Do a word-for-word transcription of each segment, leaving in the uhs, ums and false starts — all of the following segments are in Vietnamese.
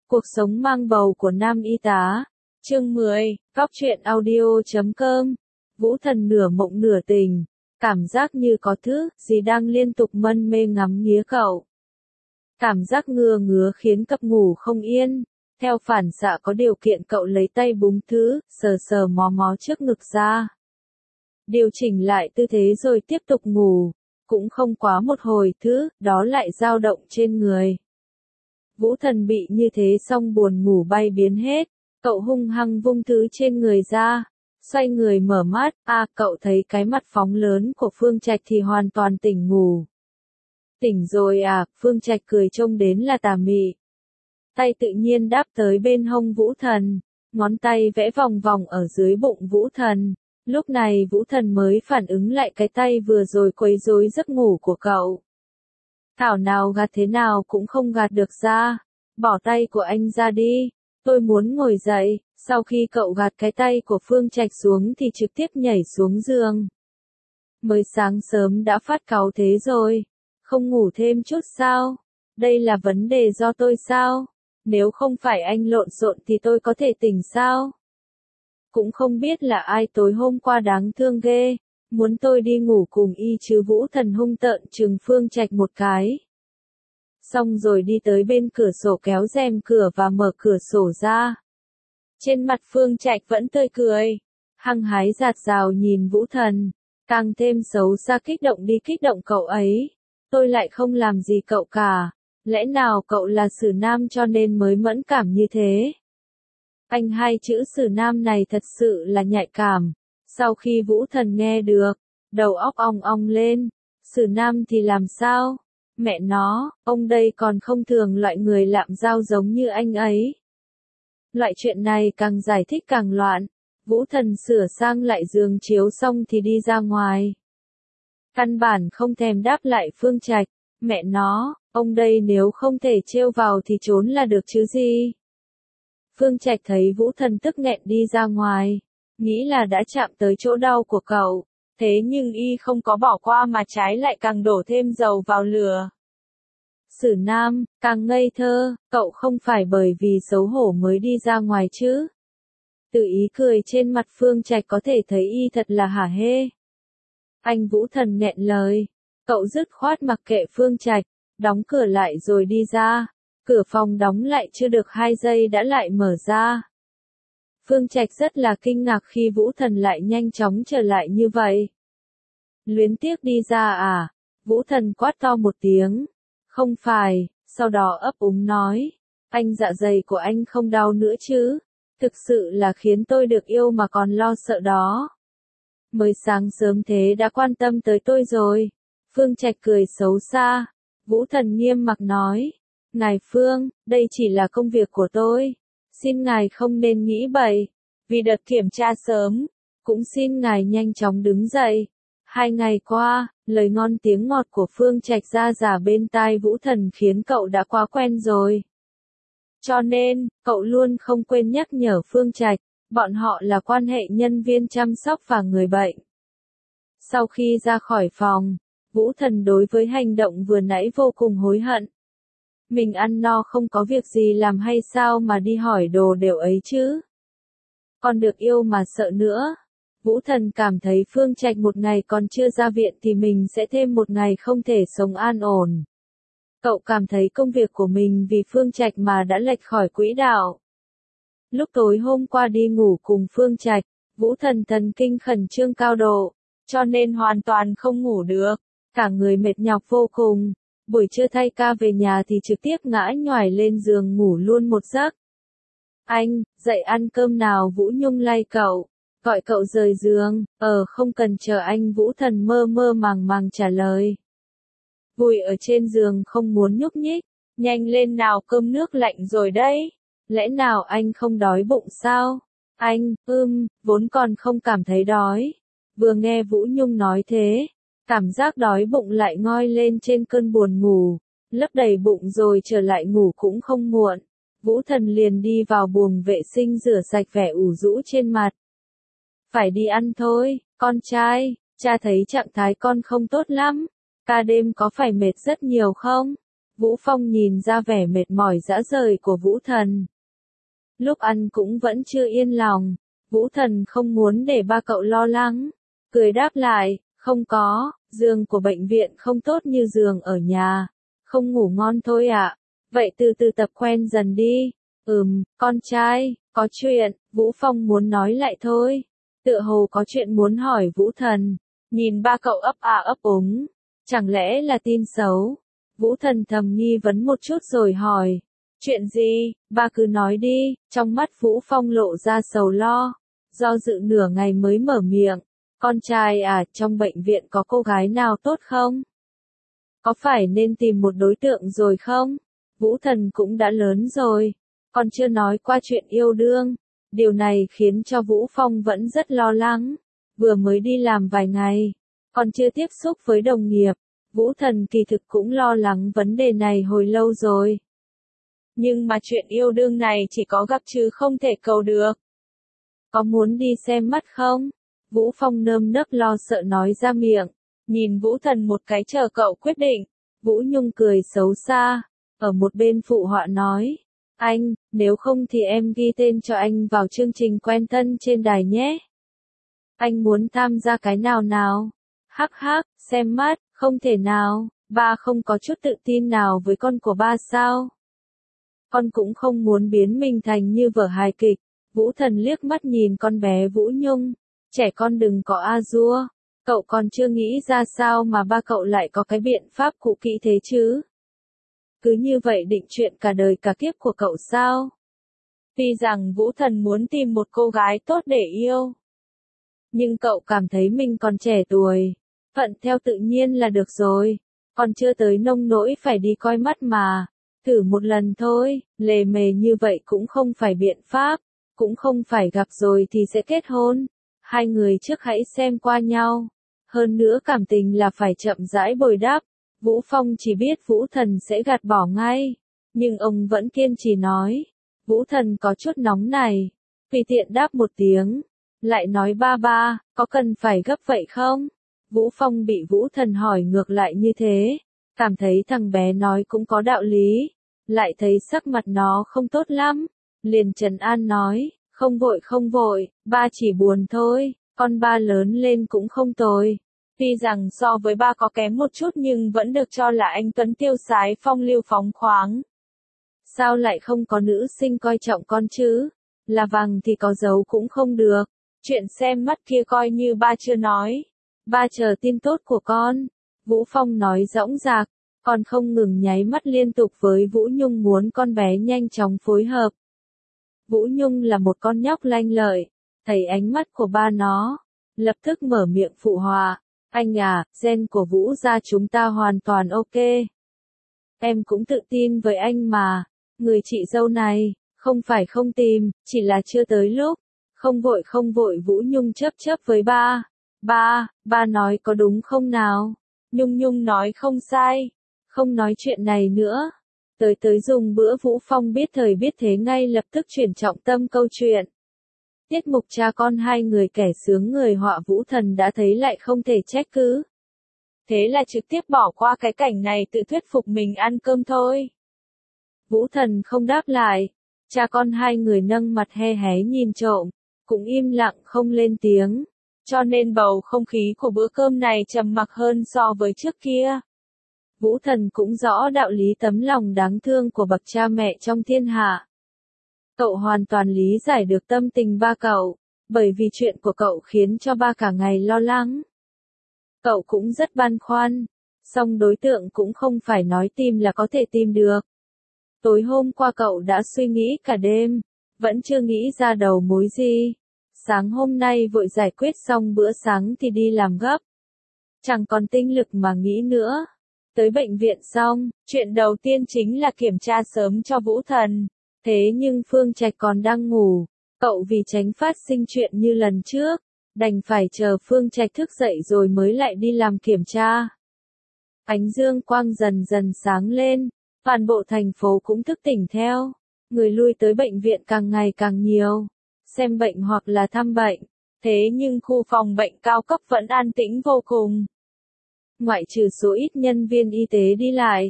Cuộc sống mang bầu của nam y tá. Chương mười, Cóc truyện audio chấm com. Vũ Thần nửa mộng nửa tỉnh, cảm giác như có thứ gì đang liên tục mân mê ngắm nghía cậu. Cảm giác ngừa ngứa khiến cậu ngủ không yên. Theo phản xạ có điều kiện cậu lấy tay búng thứ, sờ sờ mó mó trước ngực ra. Điều chỉnh lại tư thế rồi tiếp tục ngủ. Cũng không quá một hồi thứ, đó lại dao động trên người. Vũ Thần bị như thế xong buồn ngủ bay biến hết. Cậu hung hăng vung thứ trên người ra. Xoay người mở mắt, à cậu thấy cái mặt phóng lớn của Phương Trạch thì hoàn toàn tỉnh ngủ. Tỉnh rồi à, Phương Trạch cười trông đến là tà mị. Tay tự nhiên đáp tới bên hông Vũ Thần, ngón tay vẽ vòng vòng ở dưới bụng Vũ Thần. Lúc này Vũ Thần mới phản ứng lại cái tay vừa rồi quấy rối giấc ngủ của cậu. Thảo nào gạt thế nào cũng không gạt được ra. Bỏ tay của anh ra đi, tôi muốn ngồi dậy. Sau khi cậu gạt cái tay của Phương Trạch xuống thì trực tiếp nhảy xuống giường. Mới sáng sớm đã phát cáu thế rồi, không ngủ thêm chút sao? Đây là vấn đề do tôi sao? Nếu không phải anh lộn xộn thì tôi có thể tỉnh sao? Cũng không biết là ai tối hôm qua đáng thương ghê, muốn tôi đi ngủ cùng y chứ. Vũ Thần hung tợn trừng Phương Trạch một cái. Xong rồi đi tới bên cửa sổ kéo rèm cửa và mở cửa sổ ra. Trên mặt Phương Trạch vẫn tươi cười, hăng hái dạt dào nhìn Vũ Thần, càng thêm xấu xa kích động đi kích động cậu ấy. Tôi lại không làm gì cậu cả, lẽ nào cậu là xử nam cho nên mới mẫn cảm như thế? Anh hai chữ xử nam này thật sự là nhạy cảm. Sau khi Vũ Thần nghe được, đầu óc ong ong lên. Xử nam thì làm sao? Mẹ nó, ông đây còn không thường loại người lạm giao giống như anh ấy. Loại chuyện này càng giải thích càng loạn. Vũ Thần sửa sang lại giường chiếu xong thì đi ra ngoài. Căn bản không thèm đáp lại Phương Trạch. Mẹ nó, ông đây nếu không thể trêu vào thì trốn là được chứ gì. Phương Trạch thấy Vũ Thần tức nghẹn đi ra ngoài, nghĩ là đã chạm tới chỗ đau của cậu, thế nhưng y không có bỏ qua mà trái lại càng đổ thêm dầu vào lửa. Xử nam, càng ngây thơ, cậu không phải bởi vì xấu hổ mới đi ra ngoài chứ? Tự ý cười trên mặt Phương Trạch có thể thấy y thật là hả hê. Anh Vũ Thần nghẹn lời, cậu dứt khoát mặc kệ Phương Trạch, đóng cửa lại rồi đi ra. Cửa phòng đóng lại chưa được hai giây đã lại mở ra. Phương Trạch rất là kinh ngạc khi Vũ Thần lại nhanh chóng trở lại như vậy. Luyến tiếc đi ra à? Vũ Thần quát to một tiếng. Không phải, sau đó ấp úng nói. Anh dạ dày của anh không đau nữa chứ? Thực sự là khiến tôi được yêu mà còn lo sợ đó. Mới sáng sớm thế đã quan tâm tới tôi rồi. Phương Trạch cười xấu xa. Vũ Thần nghiêm mặc nói. Ngài Phương, đây chỉ là công việc của tôi. Xin ngài không nên nghĩ bậy. Vì đợt kiểm tra sớm, cũng xin ngài nhanh chóng đứng dậy. Hai ngày qua, lời ngon tiếng ngọt của Phương Trạch ra giả bên tai Vũ Thần khiến cậu đã quá quen rồi. Cho nên, cậu luôn không quên nhắc nhở Phương Trạch, bọn họ là quan hệ nhân viên chăm sóc và người bệnh. Sau khi ra khỏi phòng, Vũ Thần đối với hành động vừa nãy vô cùng hối hận. Mình ăn no không có việc gì làm hay sao mà đi hỏi đồ đều ấy chứ? Còn được yêu mà sợ nữa. Vũ Thần cảm thấy Phương Trạch một ngày còn chưa ra viện thì mình sẽ thêm một ngày không thể sống an ổn. Cậu cảm thấy công việc của mình vì Phương Trạch mà đã lệch khỏi quỹ đạo. Lúc tối hôm qua đi ngủ cùng Phương Trạch, Vũ Thần thần kinh khẩn trương cao độ, cho nên hoàn toàn không ngủ được, cả người mệt nhọc vô cùng. Buổi trưa thay ca về nhà thì trực tiếp ngã nhoài lên giường ngủ luôn một giấc. Anh, dậy ăn cơm nào? Vũ Nhung lay cậu, gọi cậu rời giường. Ờ không cần chờ anh. Vũ Thần mơ mơ màng màng trả lời. Vùi ở trên giường không muốn nhúc nhích. Nhanh lên nào, cơm nước lạnh rồi đấy. Lẽ nào anh không đói bụng sao? Anh, ưm, vốn còn không cảm thấy đói. Vừa nghe Vũ Nhung nói thế, cảm giác đói bụng lại ngoi lên trên cơn buồn ngủ, lấp đầy bụng rồi trở lại ngủ cũng không muộn. Vũ Thần liền đi vào buồng vệ sinh rửa sạch vẻ ủ rũ trên mặt. Phải đi ăn thôi, con trai, cha thấy trạng thái con không tốt lắm, ca đêm có phải mệt rất nhiều không? Vũ Phong nhìn ra vẻ mệt mỏi rã rời của Vũ Thần. Lúc ăn cũng vẫn chưa yên lòng, Vũ Thần không muốn để ba cậu lo lắng. Cười đáp lại, không có, giường của bệnh viện không tốt như giường ở nhà, không ngủ ngon thôi ạ. Vậy từ từ tập quen dần đi. Ừm, con trai, có chuyện, Vũ Phong muốn nói lại thôi. Tựa hồ có chuyện muốn hỏi Vũ Thần, nhìn ba cậu ấp à ấp úng, chẳng lẽ là tin xấu? Vũ Thần thầm nghi vấn một chút rồi hỏi, chuyện gì, ba cứ nói đi, trong mắt Vũ Phong lộ ra sầu lo, do dự nửa ngày mới mở miệng, con trai à, trong bệnh viện có cô gái nào tốt không? Có phải nên tìm một đối tượng rồi không? Vũ Thần cũng đã lớn rồi, còn chưa nói qua chuyện yêu đương. Điều này khiến cho Vũ Phong vẫn rất lo lắng. Vừa mới đi làm vài ngày, còn chưa tiếp xúc với đồng nghiệp, Vũ Thần kỳ thực cũng lo lắng vấn đề này hồi lâu rồi. Nhưng mà chuyện yêu đương này chỉ có gặp chứ không thể cầu được. Có muốn đi xem mắt không? Vũ Phong nơm nớp lo sợ nói ra miệng, nhìn Vũ Thần một cái chờ cậu quyết định. Vũ Nhung cười xấu xa, ở một bên phụ họa nói, anh, nếu không thì em ghi tên cho anh vào chương trình quen thân trên đài nhé. Anh muốn tham gia cái nào nào? Hắc hắc, xem mắt, không thể nào, ba không có chút tự tin nào với con của ba sao? Con cũng không muốn biến mình thành như vở hài kịch. Vũ Thần liếc mắt nhìn con bé Vũ Nhung, trẻ con đừng có a dua, cậu còn chưa nghĩ ra sao mà ba cậu lại có cái biện pháp cũ kỹ thế chứ? Cứ như vậy định chuyện cả đời cả kiếp của cậu sao? Tuy rằng Vũ Thần muốn tìm một cô gái tốt để yêu, nhưng cậu cảm thấy mình còn trẻ tuổi, thuận theo tự nhiên là được rồi, còn chưa tới nông nỗi phải đi coi mắt mà. Thử một lần thôi, lề mề như vậy cũng không phải biện pháp, cũng không phải gặp rồi thì sẽ kết hôn. Hai người trước hãy xem qua nhau. Hơn nữa cảm tình là phải chậm rãi bồi đắp. Vũ Phong chỉ biết Vũ Thần sẽ gạt bỏ ngay, nhưng ông vẫn kiên trì nói. Vũ Thần có chút nóng này, tùy tiện đáp một tiếng, lại nói ba ba, có cần phải gấp vậy không? Vũ Phong bị Vũ Thần hỏi ngược lại như thế, cảm thấy thằng bé nói cũng có đạo lý, lại thấy sắc mặt nó không tốt lắm, liền trấn an nói, không vội không vội, ba chỉ buồn thôi, con ba lớn lên cũng không tồi. Tuy rằng so với ba có kém một chút nhưng vẫn được cho là anh tuấn tiêu sái phong lưu phóng khoáng. Sao lại không có nữ sinh coi trọng con chứ? Là vàng thì có dấu cũng không được. Chuyện xem mắt kia coi như ba chưa nói. Ba chờ tin tốt của con. Vũ Phong nói dõng dạc, còn không ngừng nháy mắt liên tục với Vũ Nhung muốn con bé nhanh chóng phối hợp. Vũ Nhung là một con nhóc lanh lợi, thấy ánh mắt của ba nó, lập tức mở miệng phụ họa. Anh à, gen của Vũ gia chúng ta hoàn toàn ok. Em cũng tự tin với anh mà. Người chị dâu này, không phải không tìm, chỉ là chưa tới lúc. Không vội không vội Vũ Nhung chớp chớp với ba. Ba, ba nói có đúng không nào? Nhung Nhung nói không sai. Không nói chuyện này nữa. Tới tới dùng bữa Vũ Phong biết thời biết thế ngay lập tức chuyển trọng tâm câu chuyện. Tiết mục cha con hai người kẻ sướng người họa Vũ Thần đã thấy lại không thể trách cứ. Thế là trực tiếp bỏ qua cái cảnh này tự thuyết phục mình ăn cơm thôi. Vũ Thần không đáp lại. Cha con hai người nâng mặt he hé nhìn trộm, cũng im lặng không lên tiếng. Cho nên bầu không khí của bữa cơm này trầm mặc hơn so với trước kia. Vũ Thần cũng rõ đạo lý tấm lòng đáng thương của bậc cha mẹ trong thiên hạ. Cậu hoàn toàn lý giải được tâm tình ba cậu, bởi vì chuyện của cậu khiến cho ba cả ngày lo lắng. Cậu cũng rất băn khoăn, song đối tượng cũng không phải nói tìm là có thể tìm được. Tối hôm qua cậu đã suy nghĩ cả đêm, vẫn chưa nghĩ ra đầu mối gì. Sáng hôm nay vội giải quyết xong bữa sáng thì đi làm gấp. Chẳng còn tinh lực mà nghĩ nữa. Tới bệnh viện xong, chuyện đầu tiên chính là kiểm tra sớm cho Vũ Thần. Thế nhưng Phương Trạch còn đang ngủ, cậu vì tránh phát sinh chuyện như lần trước, đành phải chờ Phương Trạch thức dậy rồi mới lại đi làm kiểm tra. Ánh dương quang dần dần sáng lên, toàn bộ thành phố cũng thức tỉnh theo, người lui tới bệnh viện càng ngày càng nhiều, xem bệnh hoặc là thăm bệnh, thế nhưng khu phòng bệnh cao cấp vẫn an tĩnh vô cùng. Ngoại trừ số ít nhân viên y tế đi lại,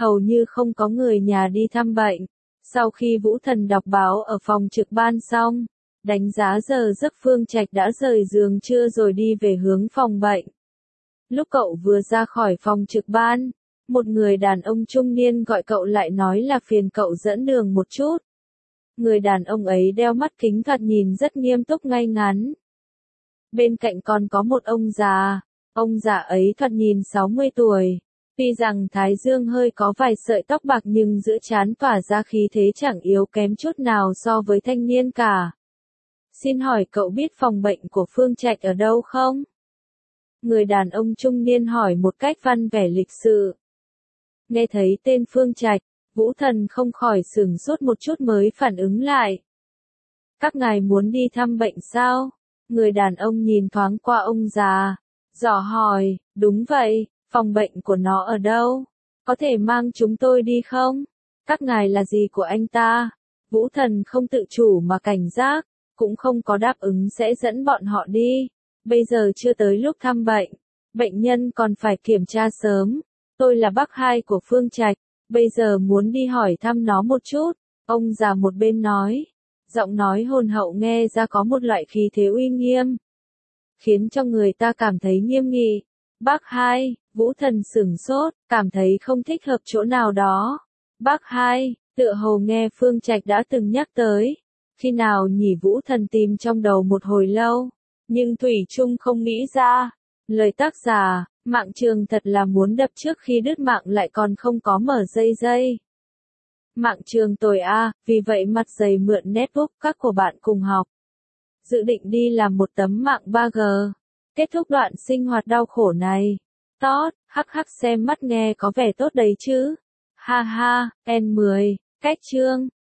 hầu như không có người nhà đi thăm bệnh. Sau khi Vũ Thần đọc báo ở phòng trực ban xong, đánh giá giờ giấc Phương Trạch đã rời giường trưa rồi đi về hướng phòng bệnh. Lúc cậu vừa ra khỏi phòng trực ban, một người đàn ông trung niên gọi cậu lại nói là phiền cậu dẫn đường một chút. Người đàn ông ấy đeo mắt kính thoạt nhìn rất nghiêm túc ngay ngắn. Bên cạnh còn có một ông già, ông già ấy thoạt nhìn sáu mươi tuổi. Tuy rằng thái dương hơi có vài sợi tóc bạc nhưng giữa trán tỏa ra khí thế chẳng yếu kém chút nào so với thanh niên cả. Xin hỏi cậu biết phòng bệnh của Phương Trạch ở đâu không? Người đàn ông trung niên hỏi một cách văn vẻ lịch sự. Nghe thấy tên Phương Trạch, Vũ Thần không khỏi sửng sốt một chút mới phản ứng lại. Các ngài muốn đi thăm bệnh sao? Người đàn ông nhìn thoáng qua ông già, dò hỏi, đúng vậy, phòng bệnh của nó ở đâu? Có thể mang chúng tôi đi không? Các ngài là gì của anh ta? Vũ Thần không tự chủ mà cảnh giác, cũng không có đáp ứng sẽ dẫn bọn họ đi. Bây giờ chưa tới lúc thăm bệnh, bệnh nhân còn phải kiểm tra sớm. Tôi là bác hai của Phương Trạch, bây giờ muốn đi hỏi thăm nó một chút. Ông già một bên nói, giọng nói hồn hậu nghe ra có một loại khí thế uy nghiêm, khiến cho người ta cảm thấy nghiêm nghị. Bác hai, Vũ Thần sửng sốt, cảm thấy không thích hợp chỗ nào đó. Bác hai, tựa hồ nghe Phương Trạch đã từng nhắc tới. Khi nào nhỉ? Vũ Thần tìm trong đầu một hồi lâu, nhưng thủy chung không nghĩ ra. Lời tác giả, Mạng Trường thật là muốn đập trước khi đứt mạng lại còn không có mở dây dây. Mạng Trường tồi a, vì vậy mặt dày mượn netbook các của bạn cùng học. Dự định đi làm một tấm mạng ba G. Kết thúc đoạn sinh hoạt đau khổ này. Tốt, hắc hắc xem mắt nghe có vẻ tốt đấy chứ. Ha ha, N mười, cách chương.